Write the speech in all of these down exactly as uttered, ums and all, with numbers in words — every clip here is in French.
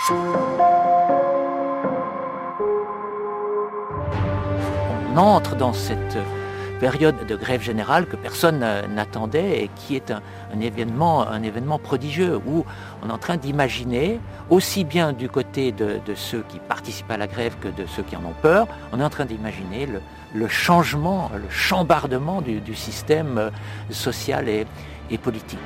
On entre dans cette période de grève générale que personne n'attendait et qui est un, un, événement, un événement prodigieux où on est en train d'imaginer, aussi bien du côté de, de ceux qui participent à la grève que de ceux qui en ont peur, on est en train d'imaginer le, le changement, le chambardement du, du système social et, et politique.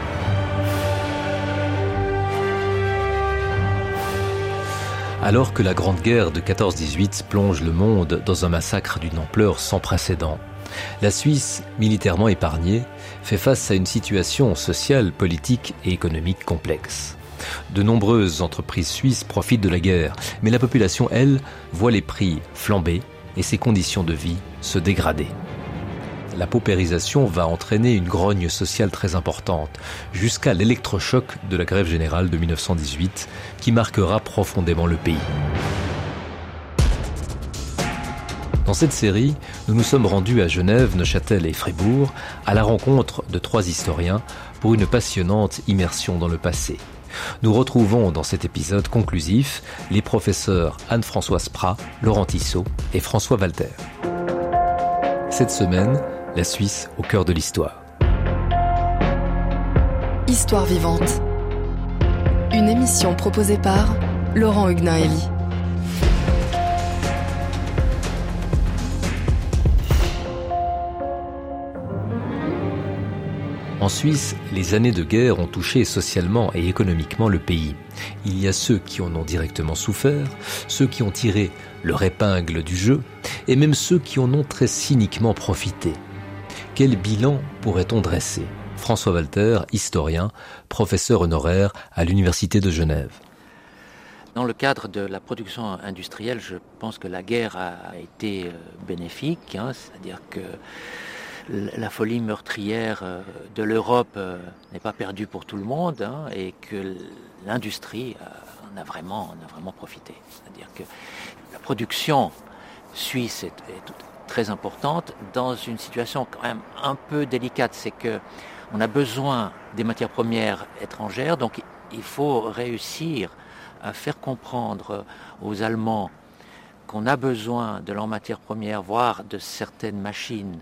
Alors que la Grande Guerre de quatorze dix-huit plonge le monde dans un massacre d'une ampleur sans précédent, la Suisse, militairement épargnée, fait face à une situation sociale, politique et économique complexe. De nombreuses entreprises suisses profitent de la guerre, mais la population, elle, voit les prix flamber et ses conditions de vie se dégrader. La paupérisation va entraîner une grogne sociale très importante, jusqu'à l'électrochoc de la grève générale de dix-neuf cent dix-huit, qui marquera profondément le pays. Dans cette série, nous nous sommes rendus à Genève, Neuchâtel et Fribourg, à la rencontre de trois historiens pour une passionnante immersion dans le passé. Nous retrouvons dans cet épisode conclusif les professeurs Anne-Françoise Prat, Laurent Tissot et François Walter. Cette semaine, la Suisse au cœur de l'histoire. Histoire vivante. Une émission proposée par Laurent Huguenin-Elie. En Suisse, les années de guerre ont touché socialement et économiquement le pays. Il y a ceux qui en ont directement souffert, ceux qui ont tiré leur épingle du jeu, et même ceux qui en ont très cyniquement profité. Quel bilan pourrait-on dresser ? François Walter, historien, professeur honoraire à l'Université de Genève. Dans le cadre de la production industrielle, je pense que la guerre a été bénéfique, hein, c'est-à-dire que la folie meurtrière de l'Europe n'est pas perdue pour tout le monde, hein, et que l'industrie en a vraiment, en a vraiment profité. C'est-à-dire que la production suisse est, est très importante dans une situation quand même un peu délicate. C'est que on a besoin des matières premières étrangères, donc il faut réussir à faire comprendre aux Allemands qu'on a besoin de leurs matières premières, voire de certaines machines,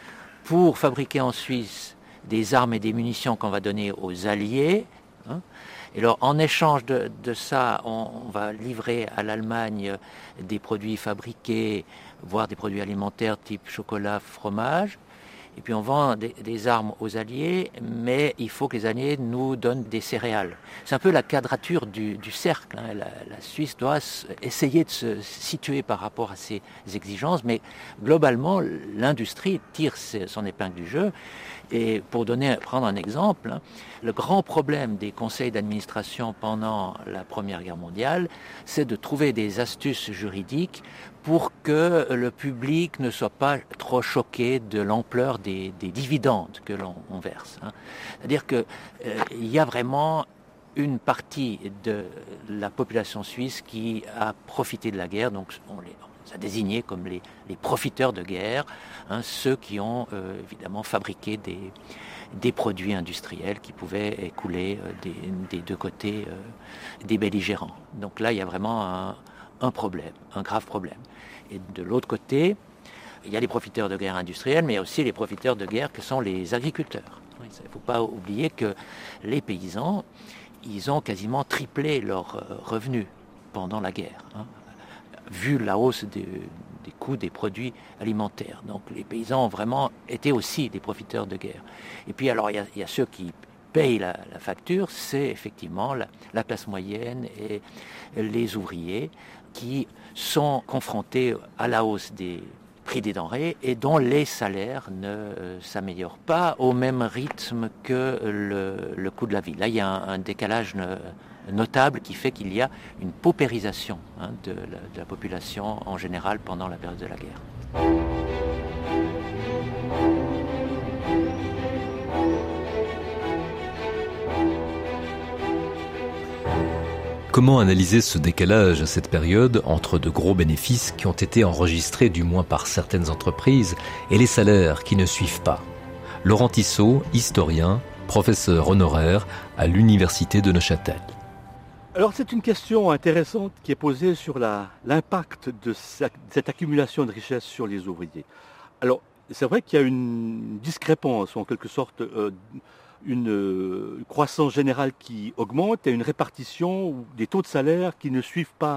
pour fabriquer en Suisse des armes et des munitions qu'on va donner aux Alliés. Hein. Et alors, en échange de, de ça, on, on va livrer à l'Allemagne des produits fabriqués, voire des produits alimentaires type chocolat, fromage. Et puis on vend des, des armes aux Alliés, mais il faut que les Alliés nous donnent des céréales. C'est un peu la quadrature du, du cercle. Hein. La, la Suisse doit essayer de se situer par rapport à ces exigences, mais globalement, l'industrie tire son épingle du jeu. Et pour donner, prendre un exemple, hein, le grand problème des conseils d'administration pendant la Première Guerre mondiale, c'est de trouver des astuces juridiques pour que le public ne soit pas trop choqué de l'ampleur des, des dividendes que l'on verse. Hein. C'est-à-dire qu'il euh, y a vraiment une partie de la population suisse qui a profité de la guerre, donc on les a désignés comme les, les profiteurs de guerre, hein, ceux qui ont euh, évidemment fabriqué des, des produits industriels qui pouvaient écouler euh, des, des deux côtés euh, des belligérants. Donc là, il y a vraiment un, un problème, un grave problème. Et de l'autre côté, il y a les profiteurs de guerre industriels, mais il y a aussi les profiteurs de guerre que sont les agriculteurs. Il ne faut pas oublier que les paysans, ils ont quasiment triplé leurs revenus pendant la guerre, hein, vu la hausse des, des coûts des produits alimentaires. Donc les paysans ont vraiment été aussi des profiteurs de guerre. Et puis alors il y a, il y a ceux qui payent la, la facture, c'est effectivement la, la classe moyenne et les ouvriers qui sont confrontés à la hausse des prix des denrées et dont les salaires ne euh, s'améliorent pas au même rythme que le, le coût de la vie. Là, il y a un, un décalage ne, notable qui fait qu'il y a une paupérisation, hein, de, la, de la population en général pendant la période de la guerre. Comment analyser ce décalage à cette période entre de gros bénéfices qui ont été enregistrés du moins par certaines entreprises et les salaires qui ne suivent pas ? Laurent Tissot, historien, professeur honoraire à l'Université de Neuchâtel. Alors c'est une question intéressante qui est posée sur la, l'impact de cette, cette accumulation de richesse sur les ouvriers. Alors c'est vrai qu'il y a une discrépance, en quelque sorte, euh, une euh, croissance générale qui augmente et une répartition des taux de salaire qui ne suivent pas.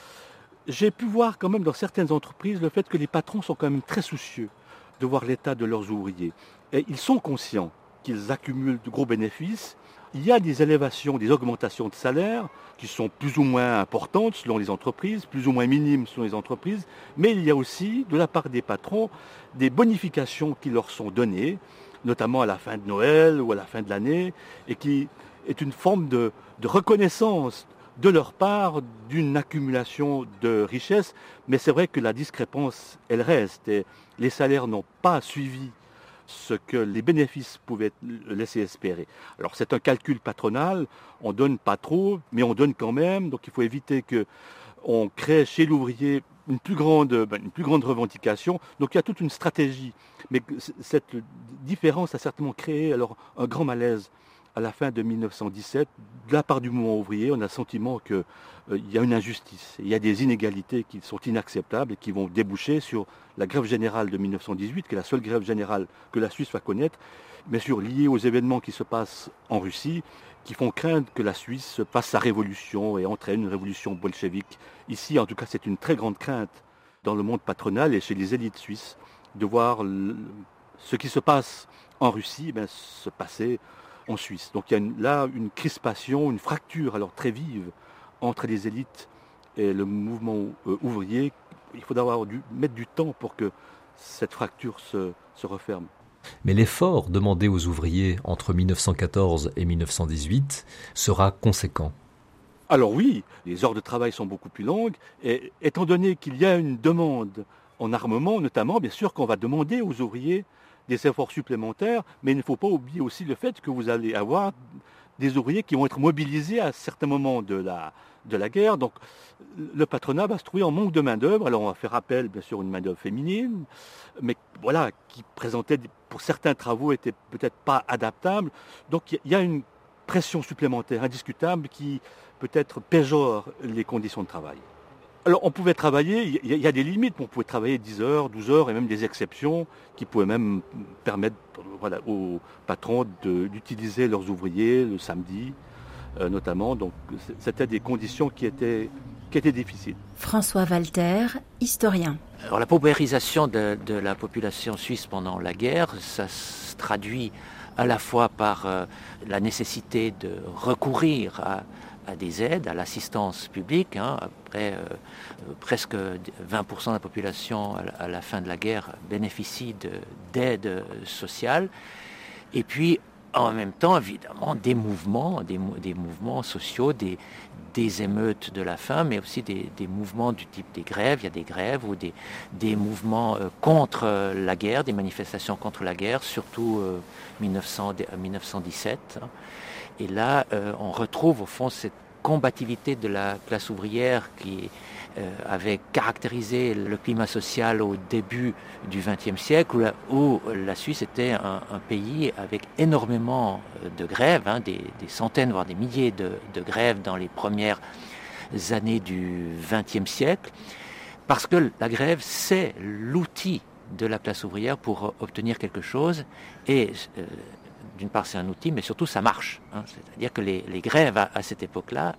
J'ai pu voir quand même dans certaines entreprises le fait que les patrons sont quand même très soucieux de voir l'état de leurs ouvriers. Et ils sont conscients qu'ils accumulent de gros bénéfices. Il y a des élévations, des augmentations de salaire qui sont plus ou moins importantes selon les entreprises, plus ou moins minimes selon les entreprises, mais il y a aussi, de la part des patrons, des bonifications qui leur sont données, notamment à la fin de Noël ou à la fin de l'année, et qui est une forme de, de reconnaissance de leur part d'une accumulation de richesses. Mais c'est vrai que la discrépance, elle reste, et les salaires n'ont pas suivi ce que les bénéfices pouvaient laisser espérer. Alors c'est un calcul patronal, on donne pas trop, mais on donne quand même, donc il faut éviter que on crée chez l'ouvrier une plus grande, une plus grande revendication. Donc il y a toute une stratégie, mais cette différence a certainement créé alors un grand malaise à la fin de mille neuf cent dix-sept, de la part du mouvement ouvrier. On a le sentiment qu'il euh, y a une injustice, il y a des inégalités qui sont inacceptables et qui vont déboucher sur la grève générale de mille neuf cent dix-huit, qui est la seule grève générale que la Suisse va connaître, bien sûr liée aux événements qui se passent en Russie, qui font craindre que la Suisse fasse sa révolution et entraîne une révolution bolchevique. Ici, en tout cas, c'est une très grande crainte dans le monde patronal et chez les élites suisses de voir le, ce qui se passe en Russie ben, se passer en Suisse. Donc il y a une, là une crispation, une fracture alors très vive entre les élites et le mouvement euh, ouvrier. Il faudra du, mettre du temps pour que cette fracture se, se referme. Mais l'effort demandé aux ouvriers entre mille neuf cent quatorze et mille neuf cent dix-huit sera conséquent. Alors oui, les heures de travail sont beaucoup plus longues, et étant donné qu'il y a une demande en armement, notamment, bien sûr qu'on va demander aux ouvriers des efforts supplémentaires, mais il ne faut pas oublier aussi le fait que vous allez avoir des ouvriers qui vont être mobilisés à certains moments de la, de la guerre. Donc le patronat va se trouver en manque de main-d'œuvre. Alors on va faire appel bien sûr à une main-d'œuvre féminine, mais voilà, qui présentait pour certains travaux était peut-être pas adaptable. Donc il y a une pression supplémentaire indiscutable qui peut-être péjore les conditions de travail. Alors on pouvait travailler, il y a des limites, on pouvait travailler dix heures, douze heures et même des exceptions qui pouvaient même permettre voilà, aux patrons de, d'utiliser leurs ouvriers le samedi euh, notamment. Donc c'était des conditions qui étaient, qui étaient difficiles. François Walter, historien. Alors la paupérisation de, de la population suisse pendant la guerre, ça se traduit à la fois par euh, la nécessité de recourir à à des aides, à l'assistance publique. Hein. Après, euh, presque vingt pour cent de la population à la, à la fin de la guerre bénéficie de, d'aides sociales. Et puis, en même temps, évidemment, des mouvements, des, des mouvements sociaux, des, des émeutes de la faim, mais aussi des, des mouvements du type des grèves. Il y a des grèves ou des, des mouvements euh, contre euh, la guerre, des manifestations contre la guerre, surtout euh, mille neuf cents, mille neuf cent dix-sept. Hein. Et là, euh, on retrouve au fond cette combativité de la classe ouvrière qui euh, avait caractérisé le climat social au début du vingtième siècle, où la, où la Suisse était un, un pays avec énormément de grèves, hein, des, des centaines, voire des milliers de, de grèves dans les premières années du vingtième siècle, parce que la grève, c'est l'outil de la classe ouvrière pour obtenir quelque chose, et euh, d'une part, c'est un outil, mais surtout, ça marche. Hein. C'est-à-dire que les, les grèves, à, à cette époque-là,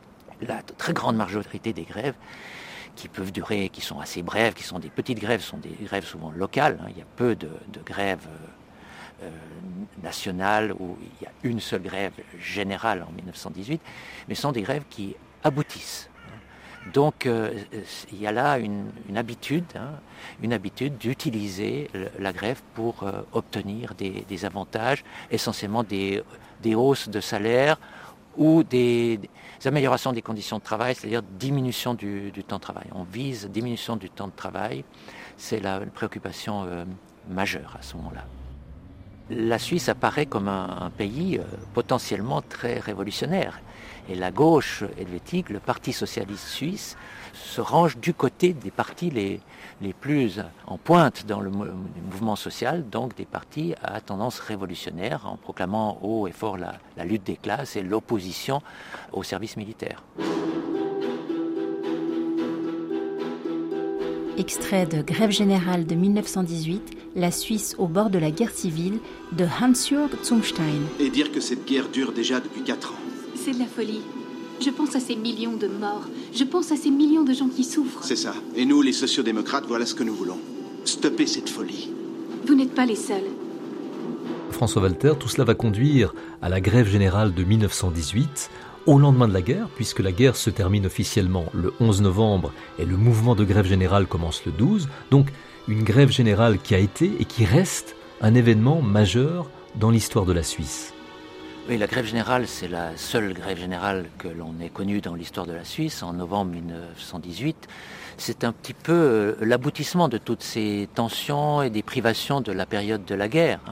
la très grande majorité des grèves, qui peuvent durer, qui sont assez brèves, qui sont des petites grèves, sont des grèves souvent locales. Hein. Il y a peu de, de grèves euh, euh, nationales où il y a une seule grève générale en mille neuf cent dix-huit, mais ce sont des grèves qui aboutissent. Donc euh, il y a là une, une habitude, hein, une habitude d'utiliser le, la grève pour euh, obtenir des, des avantages, essentiellement des, des hausses de salaire ou des, des améliorations des conditions de travail, c'est-à-dire diminution du, du temps de travail. On vise diminution du temps de travail, c'est la préoccupation euh, majeure à ce moment-là. la Suisse apparaît comme un, un pays euh, potentiellement très révolutionnaire. Et la gauche helvétique, le Parti socialiste suisse, se range du côté des partis les, les plus en pointe dans le mouvement social, donc des partis à tendance révolutionnaire, en proclamant haut et fort la, la lutte des classes et l'opposition au service militaire. Extrait de Grève générale de mille neuf cent dix-huit, la Suisse au bord de la guerre civile, de Hans-Jürg Zumstein. Et dire que cette guerre dure déjà depuis quatre ans. C'est de la folie. Je pense à ces millions de morts. Je pense à ces millions de gens qui souffrent. C'est ça. Et nous, les sociodémocrates, voilà ce que nous voulons. Stopper cette folie. Vous n'êtes pas les seuls. François Walter, tout cela va conduire à la grève générale de mille neuf cent dix-huit, au lendemain de la guerre, puisque la guerre se termine officiellement le onze novembre et le mouvement de grève générale commence le douze. Donc une grève générale qui a été et qui reste un événement majeur dans l'histoire de la Suisse. Oui, la grève générale, c'est la seule grève générale que l'on ait connue dans l'histoire de la Suisse, en novembre mille neuf cent dix-huit. C'est un petit peu l'aboutissement de toutes ces tensions et des privations de la période de la guerre.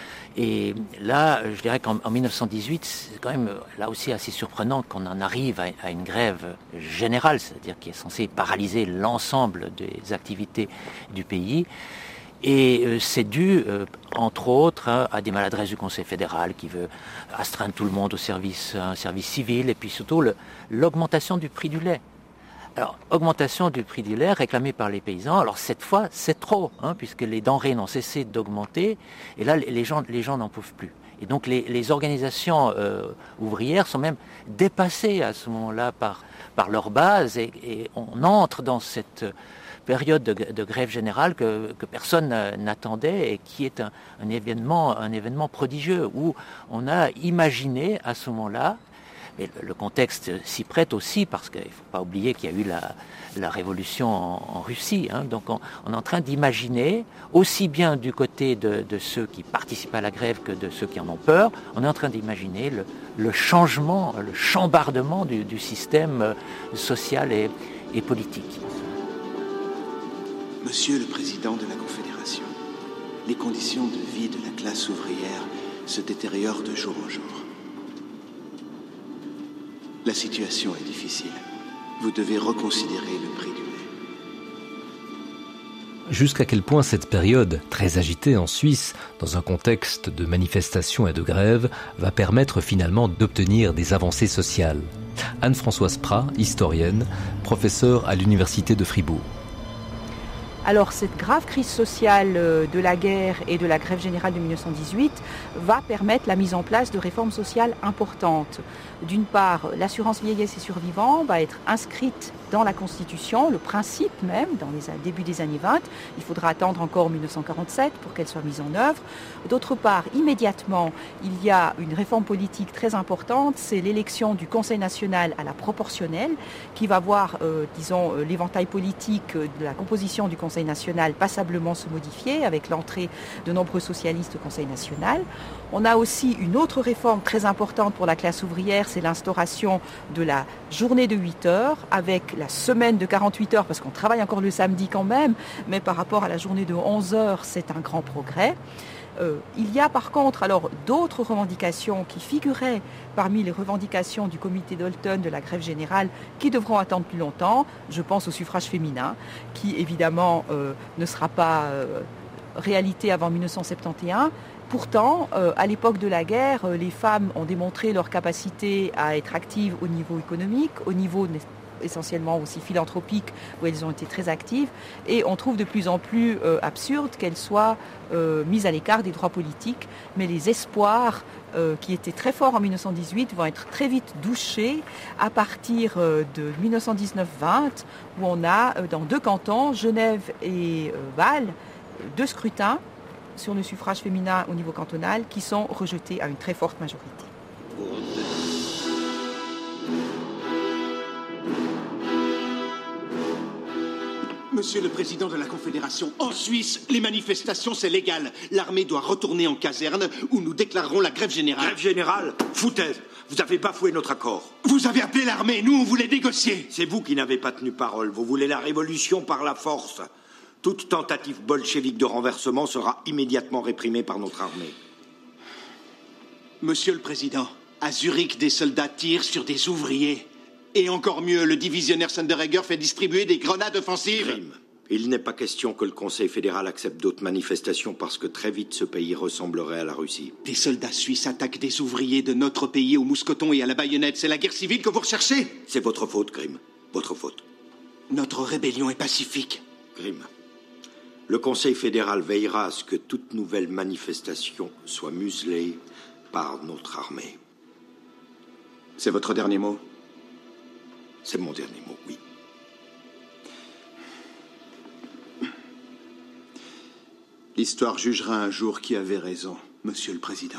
Et là, je dirais qu'en en mille neuf cent dix-huit, c'est quand même là aussi assez surprenant qu'on en arrive à, à une grève générale, c'est-à-dire qui est censée paralyser l'ensemble des activités du pays. Et euh, c'est dû, euh, entre autres, hein, à des maladresses du Conseil fédéral qui veut astreindre tout le monde au service, un service civil, et puis surtout le, l'augmentation du prix du lait. Alors, augmentation du prix du lait réclamée par les paysans. Alors cette fois, c'est trop, hein, puisque les denrées n'ont cessé d'augmenter, et là, les gens, les gens n'en peuvent plus. Et donc les, les organisations euh, ouvrières sont même dépassées à ce moment-là par, par leur base, et, et on entre dans cette période de, de grève générale que, que personne n'attendait et qui est un, un, événement, un événement prodigieux où on a imaginé à ce moment-là, mais le, le contexte s'y prête aussi parce qu'il ne faut pas oublier qu'il y a eu la, la révolution en, en Russie, hein, donc on, on est en train d'imaginer, aussi bien du côté de, de ceux qui participent à la grève que de ceux qui en ont peur, on est en train d'imaginer le, le changement, le chambardement du, du système social et, et politique. Monsieur le Président de la Confédération, les conditions de vie de la classe ouvrière se détériorent de jour en jour. La situation est difficile. Vous devez reconsidérer le prix du lait. Jusqu'à quel point cette période, très agitée en Suisse, dans un contexte de manifestations et de grèves, va permettre finalement d'obtenir des avancées sociales. Anne-Françoise Prat, historienne, professeure à l'Université de Fribourg. Alors cette grave crise sociale de la guerre et de la grève générale de mille neuf cent dix-huit va permettre la mise en place de réformes sociales importantes. D'une part, l'assurance vieillesse et survivants va être inscrite dans la Constitution, le principe même, dans les débuts des années vingt. Il faudra attendre encore mille neuf cent quarante-sept pour qu'elle soit mise en œuvre. D'autre part, immédiatement, il y a une réforme politique très importante, c'est l'élection du Conseil national à la proportionnelle, qui va voir, euh, disons, l'éventail politique de la composition du Conseil national passablement se modifier avec l'entrée de nombreux socialistes au Conseil national. On a aussi une autre réforme très importante pour la classe ouvrière, c'est l'instauration de la journée de huit heures avec la semaine de quarante-huit heures, parce qu'on travaille encore le samedi quand même, mais par rapport à la journée de onze heures, c'est un grand progrès. Euh, il y a par contre alors d'autres revendications qui figuraient parmi les revendications du comité d'Olten de la grève générale qui devront attendre plus longtemps. Je pense au suffrage féminin qui évidemment euh, ne sera pas euh, réalité avant mille neuf cent soixante et onze. Pourtant, euh, à l'époque de la guerre, euh, les femmes ont démontré leur capacité à être actives au niveau économique, au niveau essentiellement aussi philanthropique, où elles ont été très actives, et on trouve de plus en plus euh, absurde qu'elles soient euh, mises à l'écart des droits politiques, mais les espoirs euh, qui étaient très forts en mille neuf cent dix-huit vont être très vite douchés à partir euh, de mille neuf cent dix-neuf vingt, où on a euh, dans deux cantons, Genève et euh, Bâle, deux scrutins sur le suffrage féminin au niveau cantonal qui sont rejetés à une très forte majorité. Monsieur le Président de la Confédération, en Suisse, les manifestations, c'est légal. L'armée doit retourner en caserne où nous déclarerons la grève générale. Grève générale ? Foutaise ! Vous avez bafoué notre accord. Vous avez appelé l'armée, nous on voulait négocier. C'est vous qui n'avez pas tenu parole. Vous voulez la révolution par la force. Toute tentative bolchevique de renversement sera immédiatement réprimée par notre armée. Monsieur le Président, à Zurich, des soldats tirent sur des ouvriers. Et encore mieux, le divisionnaire Sonderegger fait distribuer des grenades offensives. Crime. Il n'est pas question que le Conseil fédéral accepte d'autres manifestations parce que très vite ce pays ressemblerait à la Russie. Des soldats suisses attaquent des ouvriers de notre pays au mousqueton et à la baïonnette. C'est la guerre civile que vous recherchez. C'est votre faute, Grimm. Votre faute. Notre rébellion est pacifique. Grimm. Le Conseil fédéral veillera à ce que toute nouvelle manifestation soit muselée par notre armée. C'est votre dernier mot? C'est mon dernier mot, oui. L'histoire jugera un jour qui avait raison, Monsieur le Président.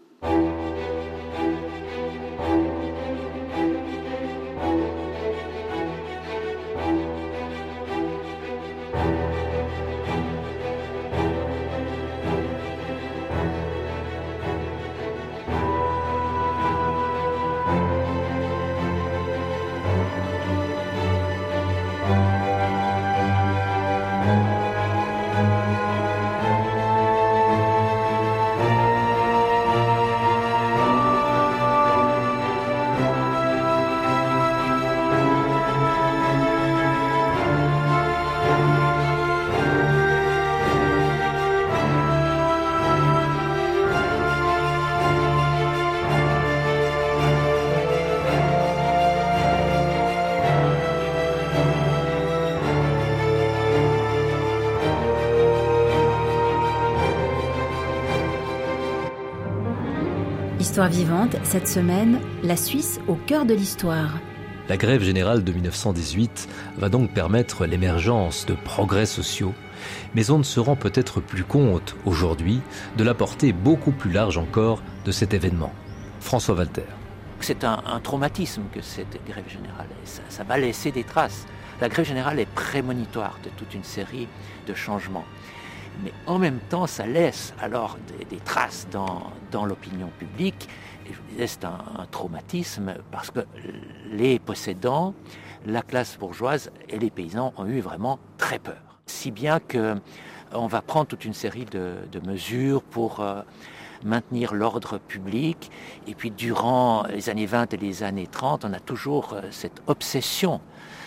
Histoire vivante, cette semaine, la Suisse au cœur de l'histoire. La grève générale de mille neuf cent dix-huit va donc permettre l'émergence de progrès sociaux, mais on ne se rend peut-être plus compte aujourd'hui de la portée beaucoup plus large encore de cet événement. François Walter. C'est un, un traumatisme que cette grève générale, ça, ça va laisser des traces. La grève générale est prémonitoire de toute une série de changements. Mais en même temps, ça laisse alors des, des traces dans, dans l'opinion publique. Et je vous disais, c'est un, un traumatisme parce que les possédants, la classe bourgeoise et les paysans ont eu vraiment très peur. Si bien qu'on va prendre toute une série de, de mesures pour euh, maintenir l'ordre public. Et puis durant les années vingt et les années trente, on a toujours euh, cette obsession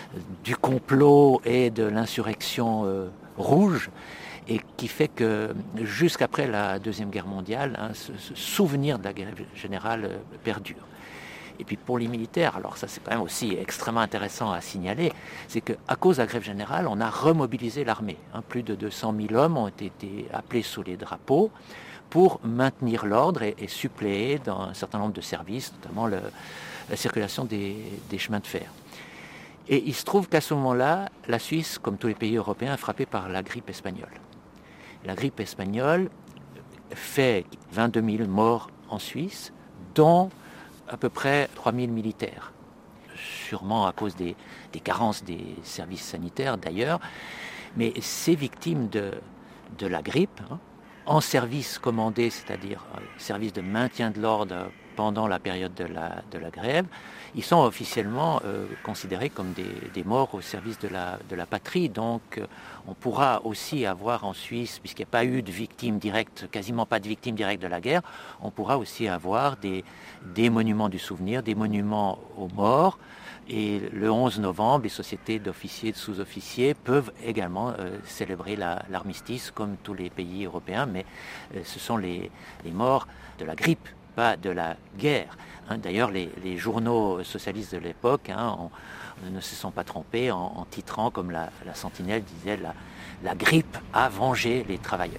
du complot et de l'insurrection euh, rouge. Et qui fait que jusqu'après la Deuxième Guerre mondiale, hein, ce, ce souvenir de la guerre générale euh, perdure. Et puis pour les militaires, alors ça c'est quand même aussi extrêmement intéressant à signaler, c'est qu'à cause de la grève générale, on a remobilisé l'armée. Hein, plus de deux cent mille hommes ont été appelés sous les drapeaux pour maintenir l'ordre et, et suppléer dans un certain nombre de services, notamment le, la circulation des, des chemins de fer. Et il se trouve qu'à ce moment-là, la Suisse, comme tous les pays européens, est frappée par la grippe espagnole. La grippe espagnole fait vingt-deux mille morts en Suisse, dont à peu près trois mille militaires. Sûrement à cause des, des carences des services sanitaires d'ailleurs. Mais ces victimes de, de la grippe, hein, en service commandé, c'est-à-dire euh, service de maintien de l'ordre pendant la période de la, de la grève, ils sont officiellement euh, considérés comme des, des morts au service de la, de la patrie. Donc euh, on pourra aussi avoir en Suisse, puisqu'il n'y a pas eu de victimes directes, quasiment pas de victimes directes de la guerre, on pourra aussi avoir des, des monuments du souvenir, des monuments aux morts. Et le onze novembre, les sociétés d'officiers et de sous-officiers peuvent également euh, célébrer la, l'armistice comme tous les pays européens, mais euh, ce sont les, les morts de la grippe, pas de la guerre. Hein, d'ailleurs, les, les journaux socialistes de l'époque hein, on, on ne se sont pas trompés en, en titrant, comme la, la Sentinelle disait, la, la grippe a vengé les travailleurs.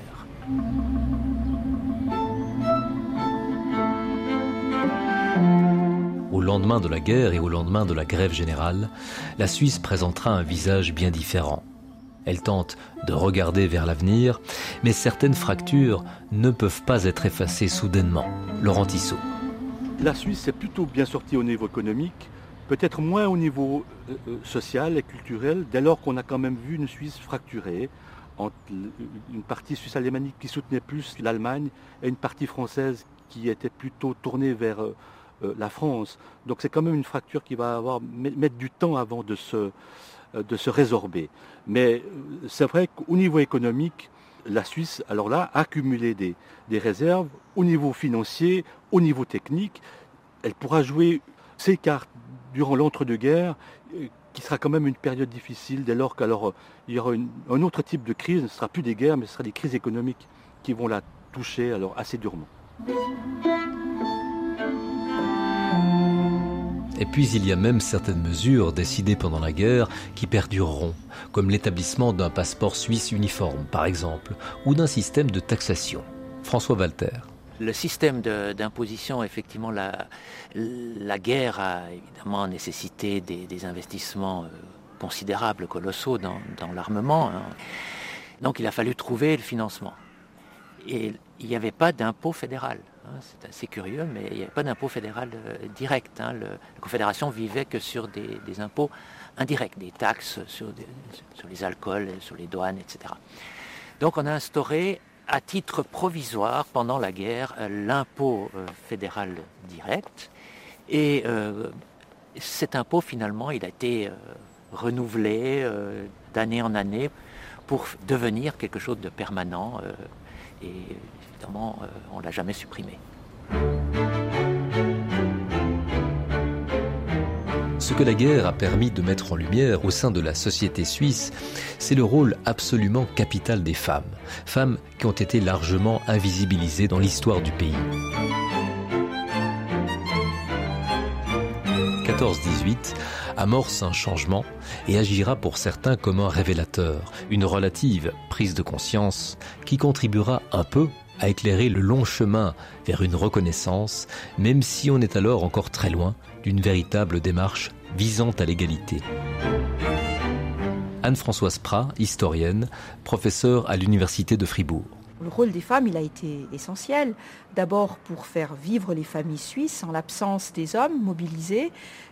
Au lendemain de la guerre et au lendemain de la grève générale, la Suisse présentera un visage bien différent. Elle tente de regarder vers l'avenir, mais certaines fractures ne peuvent pas être effacées soudainement. Laurent Tissot. La Suisse est plutôt bien sortie au niveau économique, peut-être moins au niveau euh, social et culturel, dès lors qu'on a quand même vu une Suisse fracturée entre une partie suisse alémanique qui soutenait plus l'Allemagne et une partie française qui était plutôt tournée vers euh, la France. Donc c'est quand même une fracture qui va avoir, mettre du temps avant de se, de se résorber. Mais c'est vrai qu'au niveau économique, la Suisse, alors là, a accumulé des, des réserves au niveau financier, au niveau technique. Elle pourra jouer ses cartes durant l'entre-deux-guerres, qui sera quand même une période difficile dès lors qu'alors il y aura une, un autre type de crise. Ce ne sera plus des guerres, mais ce sera des crises économiques qui vont la toucher alors assez durement. Et puis il y a même certaines mesures décidées pendant la guerre qui perdureront, comme l'établissement d'un passeport suisse uniforme, par exemple, ou d'un système de taxation. François Walter. Le système de, d'imposition, effectivement, la, la guerre a évidemment nécessité des, des investissements euh, considérables, colossaux dans, dans l'armement. Hein. Donc il a fallu trouver le financement. Et il n'y avait pas d'impôt fédéral. Hein. C'est assez curieux, mais il n'y avait pas d'impôt fédéral euh, direct. Hein. Le, la Confédération vivait que sur des, des impôts indirects, des taxes sur, des, sur les alcools, sur les douanes, et cetera. Donc on a instauré à titre provisoire, pendant la guerre, l'impôt euh, fédéral direct. Et euh, cet impôt, finalement, il a été euh, renouvelé euh, d'année en année pour devenir quelque chose de permanent. Euh, et évidemment, euh, on ne l'a jamais supprimé. Ce que la guerre a permis de mettre en lumière au sein de la société suisse, c'est le rôle absolument capital des femmes. Femmes qui ont été largement invisibilisées dans l'histoire du pays. quatorze dix-huit amorce un changement et agira pour certains comme un révélateur, une relative prise de conscience qui contribuera un peu à éclairer le long chemin vers une reconnaissance, même si on est alors encore très loin d'une véritable démarche visant à l'égalité. Anne-Françoise Prat, historienne, professeure à l'Université de Fribourg. Le rôle des femmes, il a été essentiel. D'abord pour faire vivre les familles suisses en l'absence des hommes mobilisés,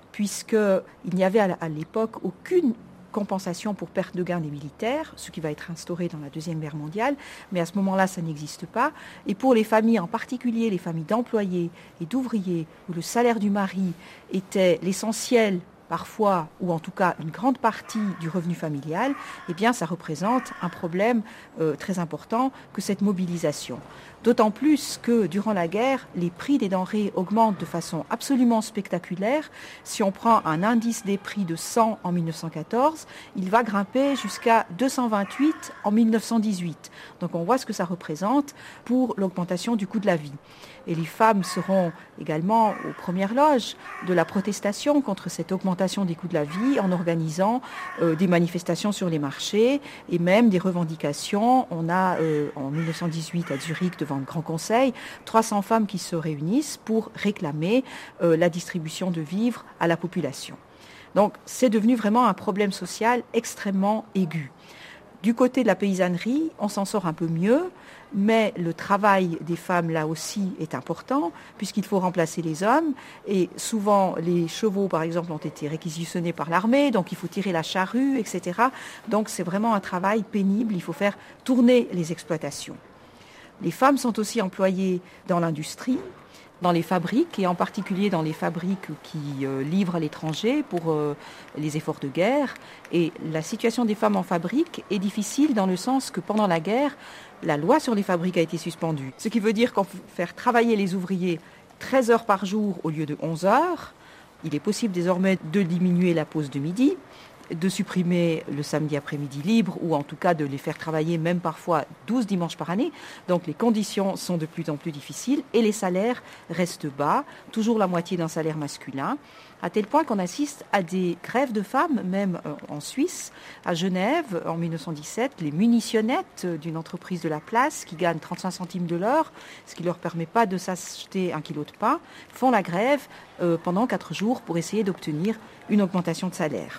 puisqu'il n'y avait à l'époque aucune compensation pour perte de gain des militaires, ce qui va être instauré dans la Deuxième Guerre mondiale, mais à ce moment-là, ça n'existe pas. Et pour les familles, en particulier les familles d'employés et d'ouvriers, où le salaire du mari était l'essentiel, parfois, ou en tout cas une grande partie du revenu familial, eh bien ça représente un problème euh, très important que cette mobilisation. D'autant plus que durant la guerre, les prix des denrées augmentent de façon absolument spectaculaire. Si on prend un indice des prix de cent en mille neuf cent quatorze, il va grimper jusqu'à deux cent vingt-huit en mille neuf cent dix-huit. Donc on voit ce que ça représente pour l'augmentation du coût de la vie. Et les femmes seront également aux premières loges de la protestation contre cette augmentation des coûts de la vie en organisant euh, des manifestations sur les marchés et même des revendications. On a euh, en mille neuf cent dix-huit à Zurich, devant le Grand Conseil, trois cents femmes qui se réunissent pour réclamer euh, la distribution de vivres à la population. Donc c'est devenu vraiment un problème social extrêmement aigu. Du côté de la paysannerie, on s'en sort un peu mieux, mais le travail des femmes, là aussi, est important, puisqu'il faut remplacer les hommes. Et souvent, les chevaux, par exemple, ont été réquisitionnés par l'armée, donc il faut tirer la charrue, et cetera. Donc c'est vraiment un travail pénible, il faut faire tourner les exploitations. Les femmes sont aussi employées dans l'industrie, dans les fabriques, et en particulier dans les fabriques qui euh, livrent à l'étranger pour euh, les efforts de guerre. Et la situation des femmes en fabrique est difficile dans le sens que pendant la guerre, la loi sur les fabriques a été suspendue. Ce qui veut dire qu'on peut faire travailler les ouvriers treize heures par jour au lieu de onze heures. Il est possible désormais de diminuer la pause de midi, de supprimer le samedi après-midi libre ou en tout cas de les faire travailler même parfois douze dimanches par année. Donc les conditions sont de plus en plus difficiles et les salaires restent bas, toujours la moitié d'un salaire masculin, à tel point qu'on assiste à des grèves de femmes, même en Suisse. À Genève, en mille neuf cent dix-sept, les munitionnettes d'une entreprise de la place qui gagnent trente-cinq centimes de l'heure, ce qui ne leur permet pas de s'acheter un kilo de pain, font la grève euh, pendant quatre jours pour essayer d'obtenir une augmentation de salaire.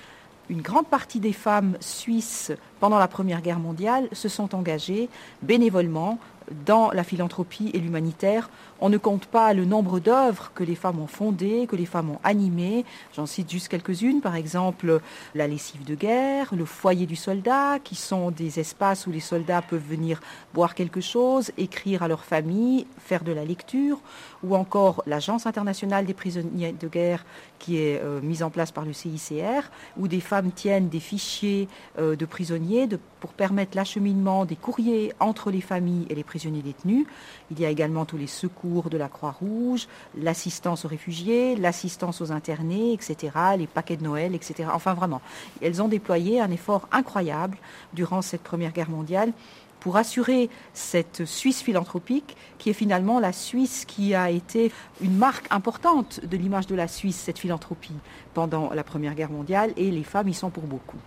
Une grande partie des femmes suisses, pendant la Première Guerre mondiale, se sont engagées bénévolement dans la philanthropie et l'humanitaire, on ne compte pas le nombre d'œuvres que les femmes ont fondées, que les femmes ont animées. J'en cite juste quelques-unes, par exemple la lessive de guerre, le foyer du soldat, qui sont des espaces où les soldats peuvent venir boire quelque chose, écrire à leur famille, faire de la lecture, ou encore l'Agence internationale des prisonniers de guerre qui est euh, mise en place par le C I C R, où des femmes tiennent des fichiers euh, de prisonniers de, pour permettre l'acheminement des courriers entre les familles et les prisonniers détenus. Il y a également tous les secours de la Croix-Rouge, l'assistance aux réfugiés, l'assistance aux internés, et cetera, les paquets de Noël, et cetera. Enfin, vraiment, elles ont déployé un effort incroyable durant cette Première Guerre mondiale pour assurer cette Suisse philanthropique qui est finalement la Suisse qui a été une marque importante de l'image de la Suisse, cette philanthropie, pendant la Première Guerre mondiale, et les femmes y sont pour beaucoup.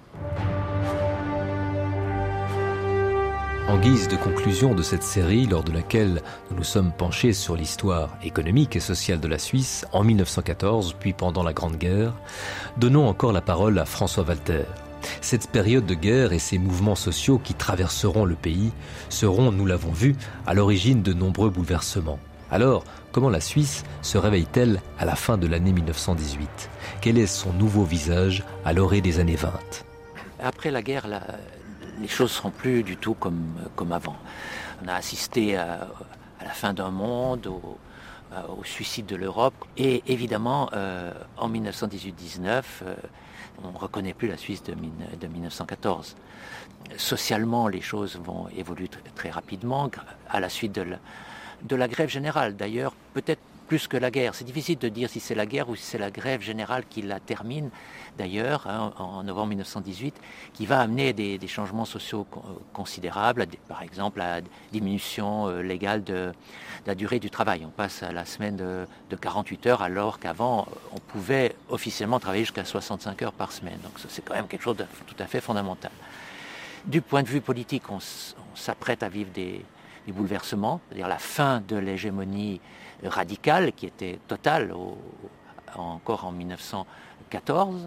En guise de conclusion de cette série, lors de laquelle nous nous sommes penchés sur l'histoire économique et sociale de la Suisse en mille neuf cent quatorze, puis pendant la Grande Guerre, donnons encore la parole à François Walter. Cette période de guerre et ces mouvements sociaux qui traverseront le pays seront, nous l'avons vu, à l'origine de nombreux bouleversements. Alors, comment la Suisse se réveille-t-elle à la fin de l'année mille neuf cent dix-huit ? Quel est son nouveau visage à l'orée des années vingt ? Après la guerre, la, les choses ne seront plus du tout comme, comme avant. On a assisté à, à la fin d'un monde, au, au suicide de l'Europe, et évidemment, euh, en mille neuf cent dix-huit dix-neuf, euh, on ne reconnaît plus la Suisse de, de mille neuf cent quatorze. Socialement, les choses vont évoluer très, très rapidement à la suite de la, de la grève générale. D'ailleurs, peut-être plus que la guerre. C'est difficile de dire si c'est la guerre ou si c'est la grève générale qui la termine, d'ailleurs, hein, en novembre mille neuf cent dix-huit, qui va amener des, des changements sociaux considérables, par exemple la diminution euh, légale de, de la durée du travail. On passe à la semaine de, de quarante-huit heures, alors qu'avant, on pouvait officiellement travailler jusqu'à soixante-cinq heures par semaine. Donc c'est quand même quelque chose de tout à fait fondamental. Du point de vue politique, on, on s'apprête à vivre des, des bouleversements, c'est-à-dire la fin de l'hégémonie radicale qui était totale au, encore en mille neuf cent quatorze.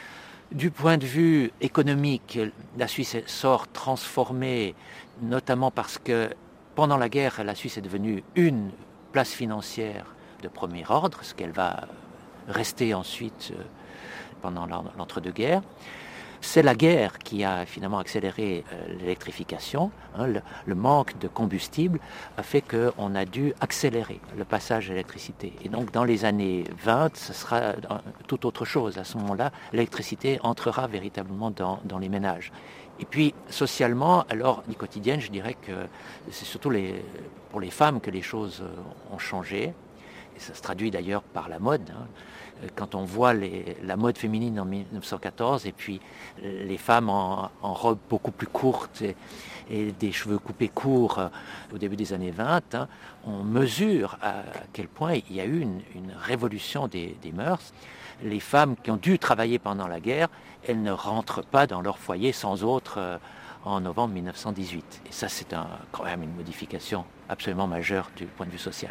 Du point de vue économique, la Suisse sort transformée, notamment parce que pendant la guerre, la Suisse est devenue une place financière de premier ordre, ce qu'elle va rester ensuite pendant l'entre-deux-guerres. C'est la guerre qui a finalement accéléré euh, l'électrification. Hein, le, le manque de combustible a fait qu'on a dû accélérer le passage à l'électricité. Et donc dans les années vingt, ce sera tout autre chose. À ce moment-là, l'électricité entrera véritablement dans, dans les ménages. Et puis socialement, alors du quotidien, je dirais que c'est surtout les, pour les femmes que les choses ont changé. Et ça se traduit d'ailleurs par la mode. Hein. Quand on voit les, la mode féminine en mille neuf cent quatorze et puis les femmes en, en robes beaucoup plus courtes et, et des cheveux coupés courts euh, au début des années vingt, hein, on mesure à quel point il y a eu une, une révolution des, des mœurs. Les femmes qui ont dû travailler pendant la guerre, elles ne rentrent pas dans leur foyer sans autre euh, en novembre mille neuf cent dix-huit. Et ça, c'est un, quand même une modification absolument majeure du point de vue social.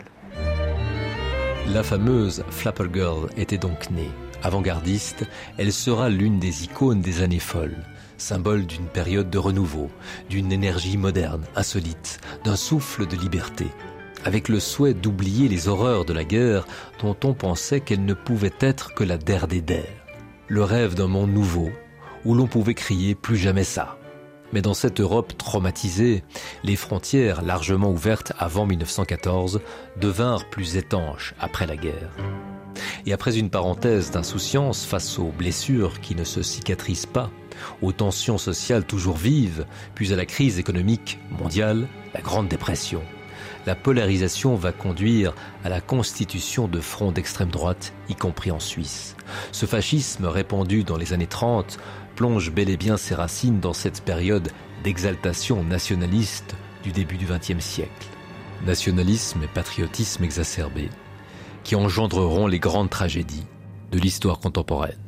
La fameuse Flapper Girl était donc née. Avant-gardiste, elle sera l'une des icônes des années folles, symbole d'une période de renouveau, d'une énergie moderne, insolite, d'un souffle de liberté, avec le souhait d'oublier les horreurs de la guerre dont on pensait qu'elle ne pouvait être que la der des der, le rêve d'un monde nouveau où l'on pouvait crier « plus jamais ça ». Mais dans cette Europe traumatisée, les frontières largement ouvertes avant mille neuf cent quatorze devinrent plus étanches après la guerre. Et après une parenthèse d'insouciance face aux blessures qui ne se cicatrisent pas, aux tensions sociales toujours vives, puis à la crise économique mondiale, la Grande Dépression, la polarisation va conduire à la constitution de fronts d'extrême droite, y compris en Suisse. Ce fascisme répandu dans les années trente plonge bel et bien ses racines dans cette période d'exaltation nationaliste du début du vingtième siècle. Nationalisme et patriotisme exacerbés qui engendreront les grandes tragédies de l'histoire contemporaine.